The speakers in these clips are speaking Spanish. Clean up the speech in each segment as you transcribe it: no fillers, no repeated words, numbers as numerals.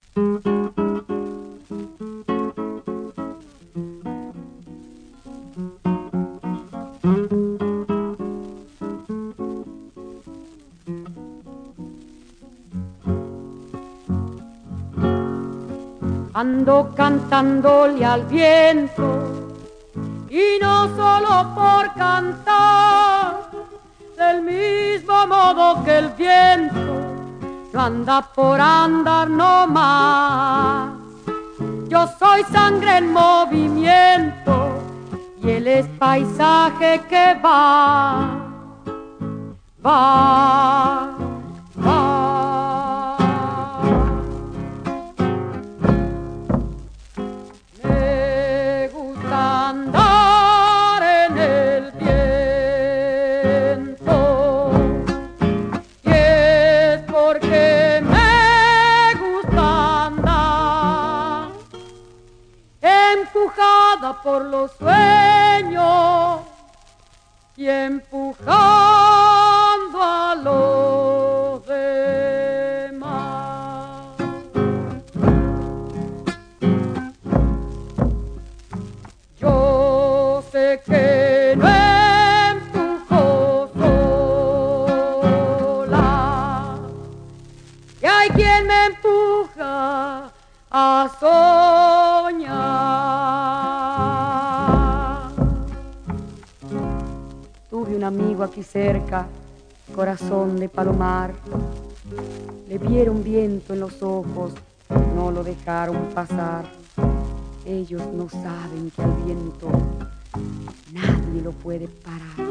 Ando cantándole al viento y no solo por cantar, del mismo modo que el viento no anda por andar nomás. Yo soy sangre en movimiento y él es paisaje que va, va, va. Me gusta andar en el viento y es porque me gusta andar empujada por los sueños y empujando a los demás. Yo sé que no empujo sola, que hay quien me empuja a soñar. Tuve un amigo aquí cerca, corazón de palomar. Le vieron viento en los ojos, no lo dejaron pasar. Ellos no saben que al viento nadie lo puede parar.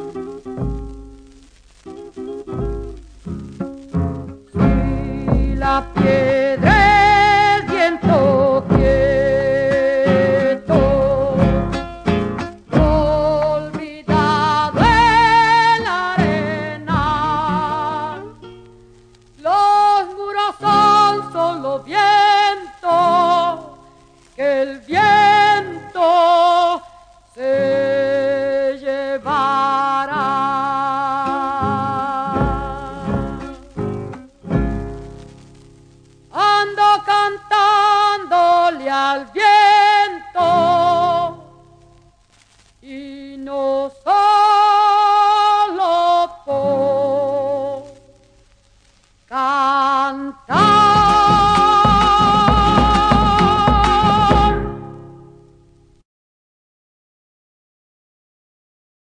Si la piedra